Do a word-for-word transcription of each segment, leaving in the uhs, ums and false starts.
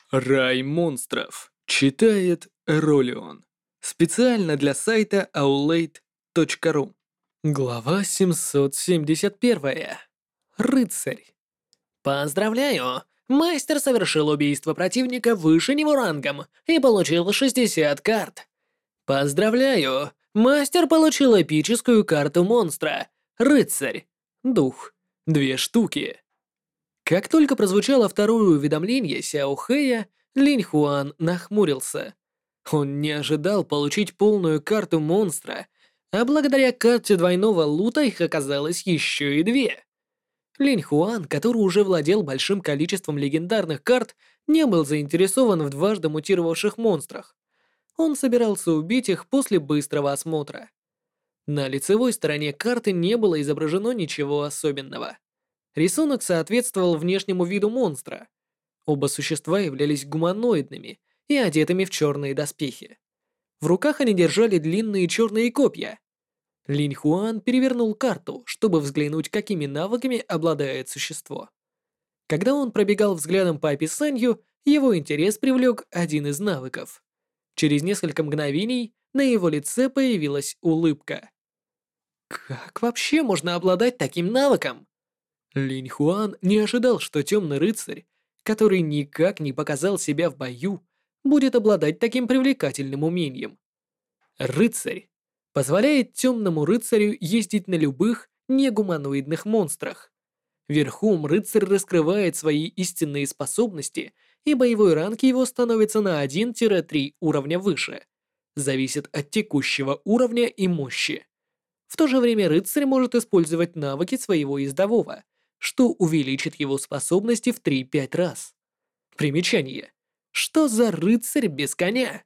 Рай монстров. Читает Ролион. Специально для сайта аулейт точка ру. Глава семьсот семьдесят один. Рыцарь. Поздравляю! Мастер совершил убийство противника выше него рангом и получил шестьдесят карт. Поздравляю! Мастер получил эпическую карту монстра. Рыцарь. Дух. Две штуки. Как только прозвучало второе уведомление Сяо Хэя, Линь Хуан нахмурился. Он не ожидал получить полную карту монстра, а благодаря карте двойного лута их оказалось еще и две. Линь Хуан, который уже владел большим количеством легендарных карт, не был заинтересован в дважды мутировавших монстрах. Он собирался убить их после быстрого осмотра. На лицевой стороне карты не было изображено ничего особенного. Рисунок соответствовал внешнему виду монстра. Оба существа являлись гуманоидными и одетыми в черные доспехи. В руках они держали длинные черные копья. Линь Хуан перевернул карту, чтобы взглянуть, какими навыками обладает существо. Когда он пробегал взглядом по описанию, его интерес привлек один из навыков. Через несколько мгновений на его лице появилась улыбка. Как вообще можно обладать таким навыком? Линь Хуан не ожидал, что темный рыцарь, который никак не показал себя в бою, будет обладать таким привлекательным умением. Рыцарь позволяет темному рыцарю ездить на любых негуманоидных монстрах. Верхом рыцарь раскрывает свои истинные способности, и боевой ранг его становится на один-три уровня выше. Зависит от текущего уровня и мощи. В то же время рыцарь может использовать навыки своего ездового, что увеличит его способности в три-пять раз. Примечание. Что за рыцарь без коня?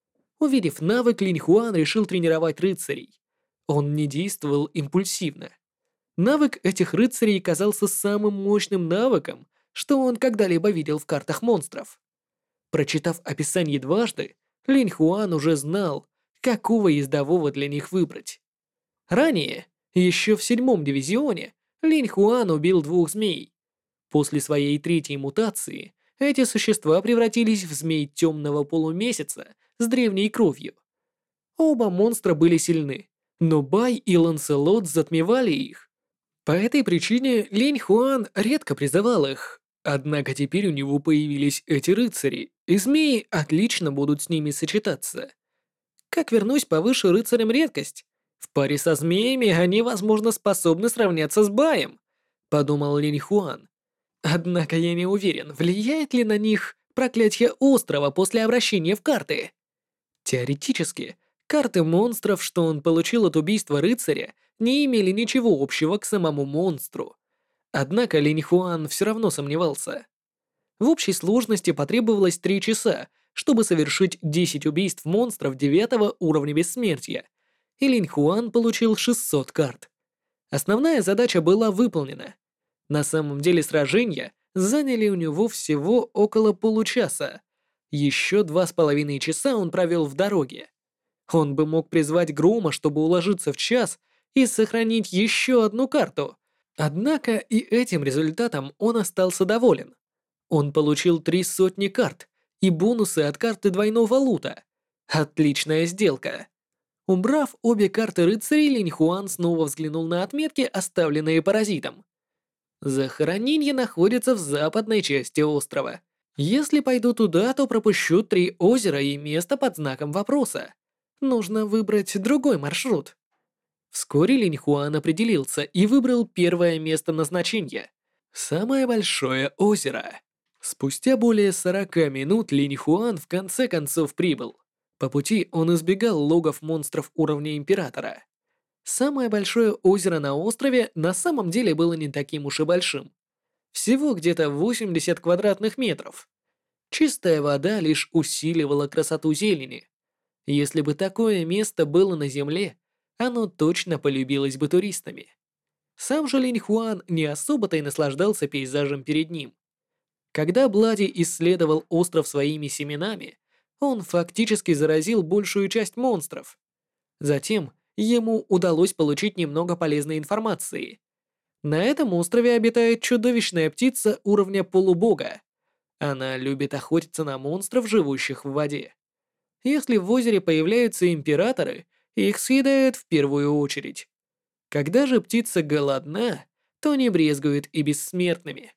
Увидев навык, Линь Хуан решил тренировать рыцарей. Он не действовал импульсивно. Навык этих рыцарей казался самым мощным навыком, что он когда-либо видел в картах монстров. Прочитав описание дважды, Линь Хуан уже знал, какого ездового для них выбрать. Ранее, еще в седьмом дивизионе, Линь Хуан убил двух змей. После своей третьей мутации эти существа превратились в змей темного полумесяца с древней кровью. Оба монстра были сильны, но Бай и Ланселот затмевали их. По этой причине Линь Хуан редко призывал их. Однако теперь у него появились эти рыцари, и змеи отлично будут с ними сочетаться. Как вернусь повыше рыцарям редкость? В паре со змеями они, возможно, способны сравняться с Баем, подумал Линь Хуан. Однако я не уверен, влияет ли на них проклятие острова после обращения в карты. Теоретически, карты монстров, что он получил от убийства рыцаря, не имели ничего общего к самому монстру. Однако Линь Хуан все равно сомневался. В общей сложности потребовалось три часа, чтобы совершить десять убийств монстров девятого уровня бессмертия, и Линь Хуан получил шестьсот карт. Основная задача была выполнена. На самом деле сражения заняли у него всего около получаса. Еще два с половиной часа он провел в дороге. Он бы мог призвать Грома, чтобы уложиться в час и сохранить еще одну карту. Однако и этим результатом он остался доволен. Он получил три сотни карт и бонусы от карты двойного лута. Отличная сделка. Убрав обе карты рыцарей, Линь Хуан снова взглянул на отметки, оставленные паразитом. Захоронение находится в западной части острова. Если пойду туда, то пропущу три озера и место под знаком вопроса. Нужно выбрать другой маршрут. Вскоре Линь Хуан определился и выбрал первое место назначения. Самое большое озеро. Спустя более сорока минут Линь Хуан в конце концов прибыл. По пути он избегал логов монстров уровня Императора. Самое большое озеро на острове на самом деле было не таким уж и большим. Всего где-то восемьдесят квадратных метров. Чистая вода лишь усиливала красоту зелени. Если бы такое место было на Земле, оно точно полюбилось бы туристами. Сам же Линь Хуан не особо-то и наслаждался пейзажем перед ним. Когда Блади исследовал остров своими семенами, он фактически заразил большую часть монстров. Затем ему удалось получить немного полезной информации. На этом острове обитает чудовищная птица уровня полубога. Она любит охотиться на монстров, живущих в воде. Если в озере появляются императоры, их съедают в первую очередь. Когда же птица голодна, то не брезгует и бессмертными.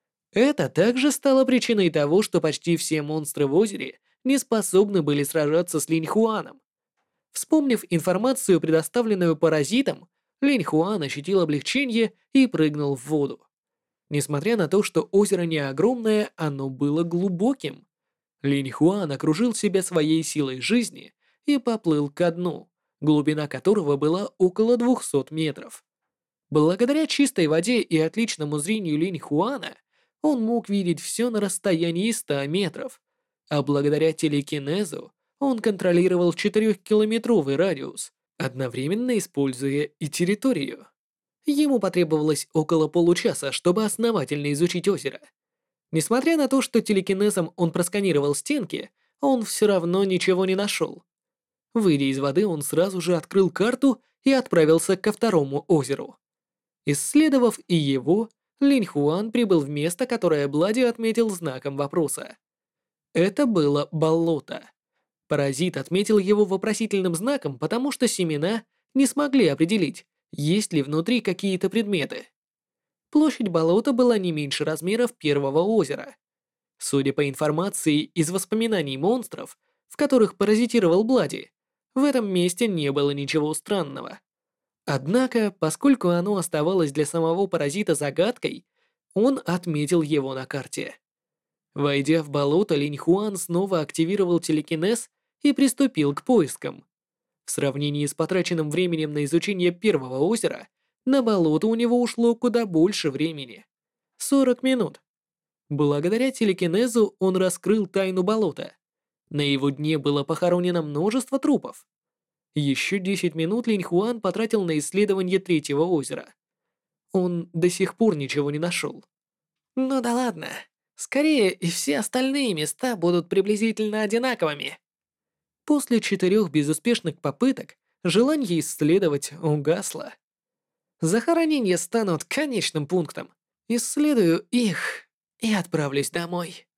Это также стало причиной того, что почти все монстры в озере не способны были сражаться с Линьхуаном. Вспомнив информацию, предоставленную паразитом, Линьхуан ощутил облегчение и прыгнул в воду. Несмотря на то, что озеро не огромное, оно было глубоким. Линьхуан окружил себя своей силой жизни и поплыл ко дну, глубина которого была около двухсот метров. Благодаря чистой воде и отличному зрению Линьхуана, он мог видеть все на расстоянии ста метров, а благодаря телекинезу он контролировал четырехкилометровый радиус, одновременно используя и территорию. Ему потребовалось около получаса, чтобы основательно изучить озеро. Несмотря на то, что телекинезом он просканировал стенки, он все равно ничего не нашел. Выйдя из воды, он сразу же открыл карту и отправился ко второму озеру. Исследовав и его, Линьхуан прибыл в место, которое Блади отметил знаком вопроса. Это было болото. Паразит отметил его вопросительным знаком, потому что семена не смогли определить, есть ли внутри какие-то предметы. Площадь болота была не меньше размеров первого озера. Судя по информации из воспоминаний монстров, в которых паразитировал Блади, в этом месте не было ничего странного. Однако, поскольку оно оставалось для самого паразита загадкой, он отметил его на карте. Войдя в болото, Линьхуан снова активировал телекинез и приступил к поискам. В сравнении с потраченным временем на изучение первого озера, на болото у него ушло куда больше времени. сорок минут. Благодаря телекинезу он раскрыл тайну болота. На его дне было похоронено множество трупов. Еще десять минут Линьхуан потратил на исследование третьего озера. Он до сих пор ничего не нашел. Ну да ладно. Скорее, и все остальные места будут приблизительно одинаковыми. После четырех безуспешных попыток желание исследовать угасло. Захоронения станут конечным пунктом. Исследую их и отправлюсь домой.